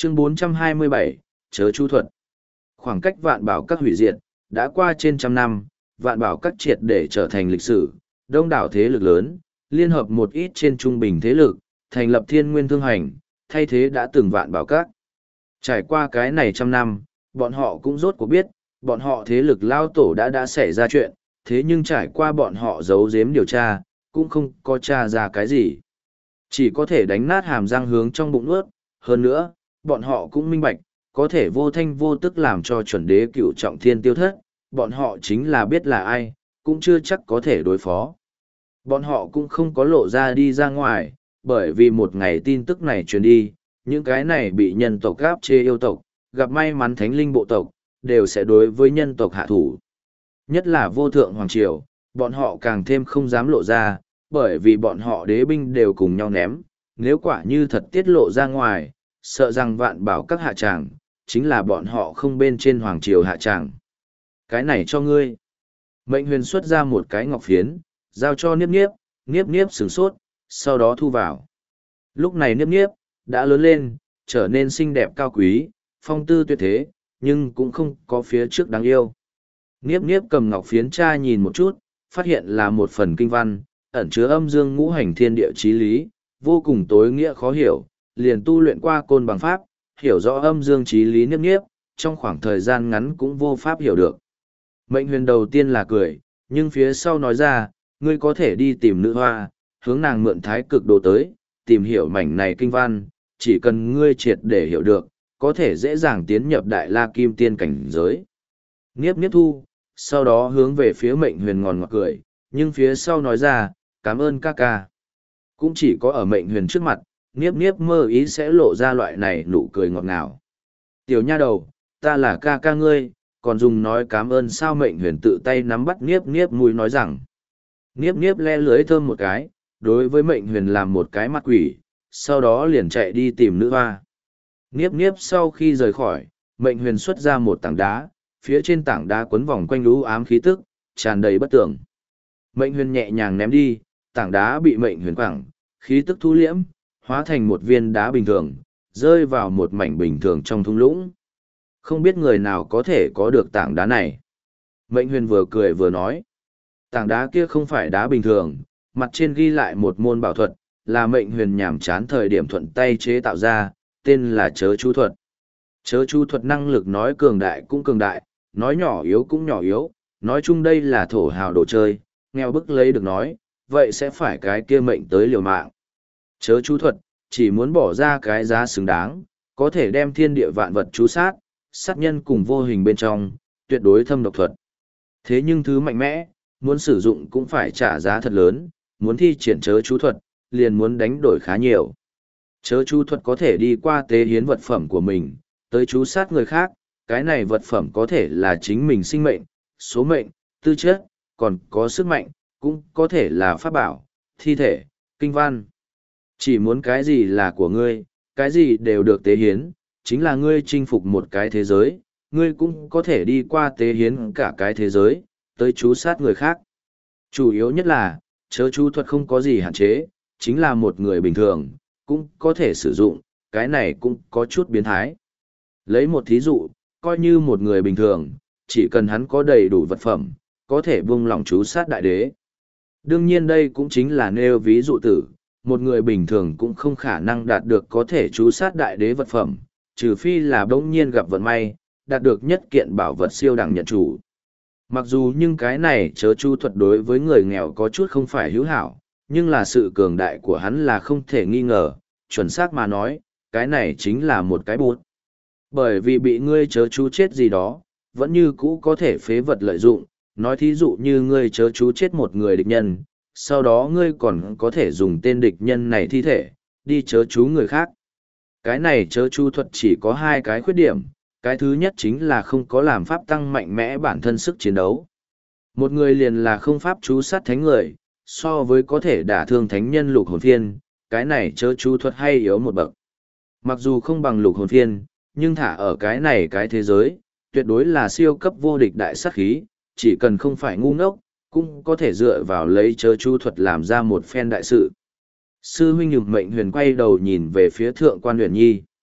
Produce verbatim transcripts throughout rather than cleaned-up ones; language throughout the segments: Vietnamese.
Chương bốn trăm hai mươi bảy, chớ chú thuật. Khoảng cách vạn bảo các hủy diệt, đã qua trên trăm năm, vạn bảo các triệt để trở thành lịch sử, đông đảo thế lực lớn, liên hợp một ít trên trung bình thế lực, thành lập thiên nguyên thương hành, thay thế đã từng vạn bảo các. Trải qua cái này trăm năm, bọn họ cũng rốt cuộc biết, bọn họ thế lực lao tổ đã đã xảy ra chuyện, thế nhưng trải qua bọn họ giấu giếm điều tra, cũng không có tra ra cái gì. Chỉ có thể đánh nát hàm răng hướng trong bụng nuốt, hơn nữa, bọn họ cũng minh bạch, có thể vô thanh vô tức làm cho chuẩn đế cựu trọng thiên tiêu thất, bọn họ chính là biết là ai, cũng chưa chắc có thể đối phó. Bọn họ cũng không có lộ ra đi ra ngoài, bởi vì một ngày tin tức này truyền đi, những cái này bị nhân tộc gáp chê yêu tộc, gặp may mắn thánh linh bộ tộc, đều sẽ đối với nhân tộc hạ thủ. Nhất là vô thượng hoàng triều, bọn họ càng thêm không dám lộ ra, bởi vì bọn họ đế binh đều cùng nhau ném, nếu quả như thật tiết lộ ra ngoài, sợ rằng vạn bảo các hạ tràng, chính là bọn họ không bên trên hoàng triều hạ tràng. Cái này cho ngươi. Mệnh huyền xuất ra một cái ngọc phiến, giao cho Niếp Niếp, Niếp Niếp sửng sốt, sau đó thu vào. Lúc này Niếp Niếp đã lớn lên, trở nên xinh đẹp cao quý, phong tư tuyệt thế, nhưng cũng không có phía trước đáng yêu. Niếp Niếp cầm ngọc phiến tra nhìn một chút, phát hiện là một phần kinh văn, ẩn chứa âm dương ngũ hành thiên địa chí lý, vô cùng tối nghĩa khó hiểu, liền tu luyện qua côn bằng pháp, hiểu rõ âm dương chí lý Niếp Niếp, trong khoảng thời gian ngắn cũng vô pháp hiểu được. Mệnh huyền đầu tiên là cười, nhưng phía sau nói ra, ngươi có thể đi tìm nữ hoa, hướng nàng mượn thái cực đồ tới, tìm hiểu mảnh này kinh văn, chỉ cần ngươi triệt để hiểu được, có thể dễ dàng tiến nhập đại la kim tiên cảnh giới. Niếp Niếp thu, sau đó hướng về phía mệnh huyền ngòn ngọt cười, nhưng phía sau nói ra, cảm ơn ca ca. Cũng chỉ có ở mệnh huyền trước mặt, Niếp Niếp mơ ý sẽ lộ ra loại này nụ cười ngọt ngào. Tiểu nha đầu, ta là ca ca ngươi, còn dùng nói cảm ơn sao? Mệnh huyền tự tay nắm bắt Niếp Niếp mũi nói rằng. Niếp Niếp le lưới thơm một cái, đối với mệnh huyền làm một cái mặt quỷ, sau đó liền chạy đi tìm nữ hoa. Niếp Niếp sau khi rời khỏi, mệnh huyền xuất ra một tảng đá, phía trên tảng đá quấn vòng quanh lũ ám khí tức, tràn đầy bất tường. Mệnh huyền nhẹ nhàng ném đi, tảng đá bị mệnh huyền quẳng, khí tức thu liễm, hóa thành một viên đá bình thường, rơi vào một mảnh bình thường trong thung lũng. Không biết người nào có thể có được tảng đá này. Mệnh huyền vừa cười vừa nói. Tảng đá kia không phải đá bình thường, mặt trên ghi lại một môn bảo thuật, là mệnh huyền nhảm chán thời điểm thuận tay chế tạo ra, tên là chớ chú thuật. Chớ chú thuật năng lực nói cường đại cũng cường đại, nói nhỏ yếu cũng nhỏ yếu, nói chung đây là thổ hào đồ chơi, nghèo bức lấy được nói, vậy sẽ phải cái kia mệnh tới liều mạng. Chớ chú thuật, chỉ muốn bỏ ra cái giá xứng đáng, có thể đem thiên địa vạn vật chú sát, sát nhân cùng vô hình bên trong, tuyệt đối thâm độc thuật. Thế nhưng thứ mạnh mẽ, muốn sử dụng cũng phải trả giá thật lớn, muốn thi triển chớ chú thuật, liền muốn đánh đổi khá nhiều. Chớ chú thuật có thể đi qua tế hiến vật phẩm của mình, tới chú sát người khác, cái này vật phẩm có thể là chính mình sinh mệnh, số mệnh, tư chất, còn có sức mạnh, cũng có thể là pháp bảo, thi thể, kinh văn. Chỉ muốn cái gì là của ngươi, cái gì đều được tế hiến, chính là ngươi chinh phục một cái thế giới, ngươi cũng có thể đi qua tế hiến cả cái thế giới, tới chú sát người khác. Chủ yếu nhất là, chớ chú thuật không có gì hạn chế, chính là một người bình thường, cũng có thể sử dụng, cái này cũng có chút biến thái. Lấy một thí dụ, coi như một người bình thường, chỉ cần hắn có đầy đủ vật phẩm, có thể buông lỏng chú sát đại đế. Đương nhiên đây cũng chính là nêu ví dụ tử, một người bình thường cũng không khả năng đạt được có thể chú sát đại đế vật phẩm, trừ phi là bỗng nhiên gặp vận may, đạt được nhất kiện bảo vật siêu đẳng nhận chủ. Mặc dù nhưng cái này chớ chú thuật đối với người nghèo có chút không phải hữu hảo, nhưng là sự cường đại của hắn là không thể nghi ngờ, chuẩn xác mà nói, cái này chính là một cái bút. Bởi vì bị ngươi chớ chú chết gì đó, vẫn như cũ có thể phế vật lợi dụng, nói thí dụ như ngươi chớ chú chết một người địch nhân, sau đó ngươi còn có thể dùng tên địch nhân này thi thể, đi chớ chú người khác. Cái này chớ chú thuật chỉ có hai cái khuyết điểm, cái thứ nhất chính là không có làm pháp tăng mạnh mẽ bản thân sức chiến đấu. Một người liền là không pháp chú sát thánh người, so với có thể đả thương thánh nhân lục hồn phiên, cái này chớ chú thuật hay yếu một bậc. Mặc dù không bằng lục hồn phiên, nhưng thả ở cái này cái thế giới, tuyệt đối là siêu cấp vô địch đại sát khí, chỉ cần không phải ngu ngốc, cũng có thể dựa vào lấy chớ chú thuật làm ra một phen đại sự. Sư huynh Nhược Mệnh Huyền quay đầu nhìn về phía Thượng Quan Huyền Nhi.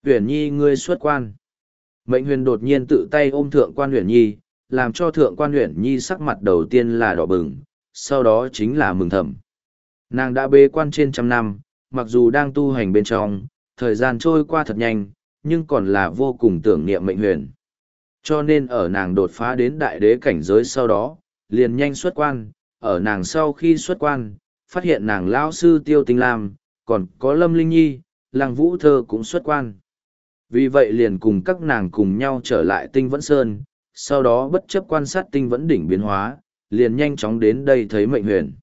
Uyển Nhi ngươi xuất quan. Mệnh huyền đột nhiên tự tay ôm thượng quan Uyển Nhi, làm cho thượng quan Uyển Nhi sắc mặt đầu tiên là đỏ bừng, sau đó chính là mừng thầm. Nàng đã bế quan trên trăm năm, mặc dù đang tu hành bên trong, thời gian trôi qua thật nhanh, nhưng còn là vô cùng tưởng niệm mệnh huyền. Cho nên ở nàng đột phá đến đại đế cảnh giới sau đó, liền nhanh xuất quan, ở nàng sau khi xuất quan, phát hiện nàng lão sư Tiêu Tinh Lam, còn có Lâm Linh Nhi, Lăng Vũ Thơ cũng xuất quan. Vì vậy liền cùng các nàng cùng nhau trở lại Tinh Vẫn Sơn, sau đó bất chấp quan sát Tinh Vẫn đỉnh biến hóa, liền nhanh chóng đến đây thấy mệnh huyền.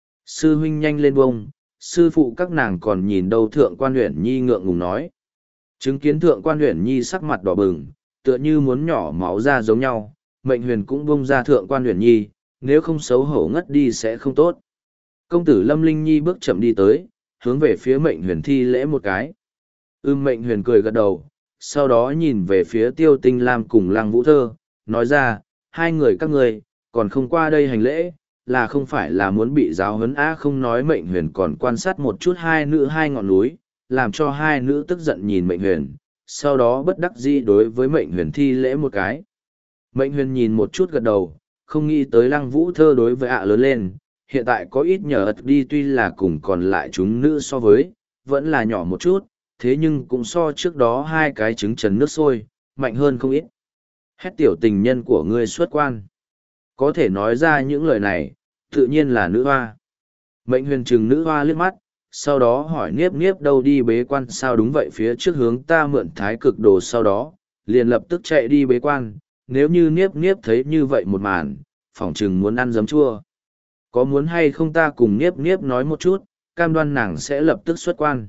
Sư huynh nhanh lên bông, sư phụ các nàng còn nhìn đâu thượng quan Uyển Nhi ngượng ngùng nói. Chứng kiến thượng quan Uyển Nhi sắc mặt đỏ bừng, tựa như muốn nhỏ máu ra giống nhau, mệnh huyền cũng bông ra thượng quan Uyển Nhi, nếu không xấu hổ ngất đi sẽ không tốt. Công tử Lâm Linh Nhi bước chậm đi tới, hướng về phía mệnh huyền thi lễ một cái. Ưm mệnh huyền cười gật đầu, sau đó nhìn về phía Tiêu Tinh Lam cùng Lăng Vũ Thơ, nói ra, hai người các ngươi còn không qua đây hành lễ, là không phải là muốn bị giáo huấn á. Không nói mệnh huyền còn quan sát một chút hai nữ hai ngọn núi, làm cho hai nữ tức giận nhìn mệnh huyền, sau đó bất đắc dĩ đối với mệnh huyền thi lễ một cái. Mệnh huyền nhìn một chút gật đầu, không nghĩ tới Lăng Vũ Thơ đối với ạ lớn lên, hiện tại có ít nhờ ật đi, tuy là cùng còn lại chúng nữ so với, vẫn là nhỏ một chút, thế nhưng cũng so trước đó hai cái trứng trần nước sôi, mạnh hơn không ít. Hét tiểu tình nhân của ngươi xuất quan. Có thể nói ra những lời này, tự nhiên là nữ hoa. Mệnh huyền trừng nữ hoa liếc mắt, sau đó hỏi Niếp Niếp đâu đi bế quan. Sao đúng vậy, phía trước hướng ta mượn thái cực đồ, sau đó liền lập tức chạy đi bế quan. Nếu như Niếp Niếp thấy như vậy một màn, phỏng chừng muốn ăn giấm chua. Có muốn hay không ta cùng Niếp Niếp nói một chút, cam đoan nàng sẽ lập tức xuất quan.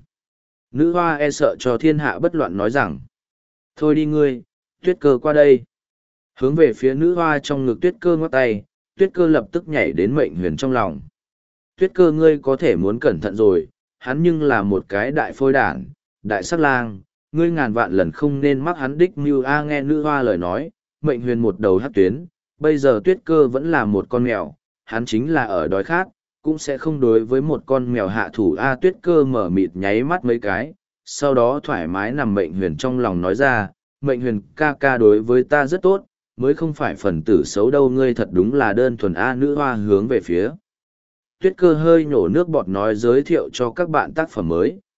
Nữ hoa e sợ cho thiên hạ bất loạn nói rằng, thôi đi ngươi, Tuyết Cơ qua đây. Hướng về phía nữ hoa trong ngực Tuyết Cơ ngoắc tay, Tuyết Cơ lập tức nhảy đến mệnh huyền trong lòng. Tuyết Cơ ngươi có thể muốn cẩn thận rồi, hắn nhưng là một cái đại phôi đản, đại sắc lang, ngươi ngàn vạn lần không nên mắc hắn đích mưu a. Nghe nữ hoa lời nói, mệnh huyền một đầu hát tuyến, bây giờ Tuyết Cơ vẫn là một con mèo, hắn chính là ở đói khát, cũng sẽ không đối với một con mèo hạ thủ a. Tuyết Cơ mở mịt nháy mắt mấy cái, sau đó thoải mái nằm mệnh huyền trong lòng nói ra, mệnh huyền ca ca đối với ta rất tốt, mới không phải phần tử xấu đâu, ngươi thật đúng là đơn thuần a. Nữ hoa hướng về phía Tuyết Cơ hơi nhổ nước bọt nói giới thiệu cho các bạn tác phẩm mới.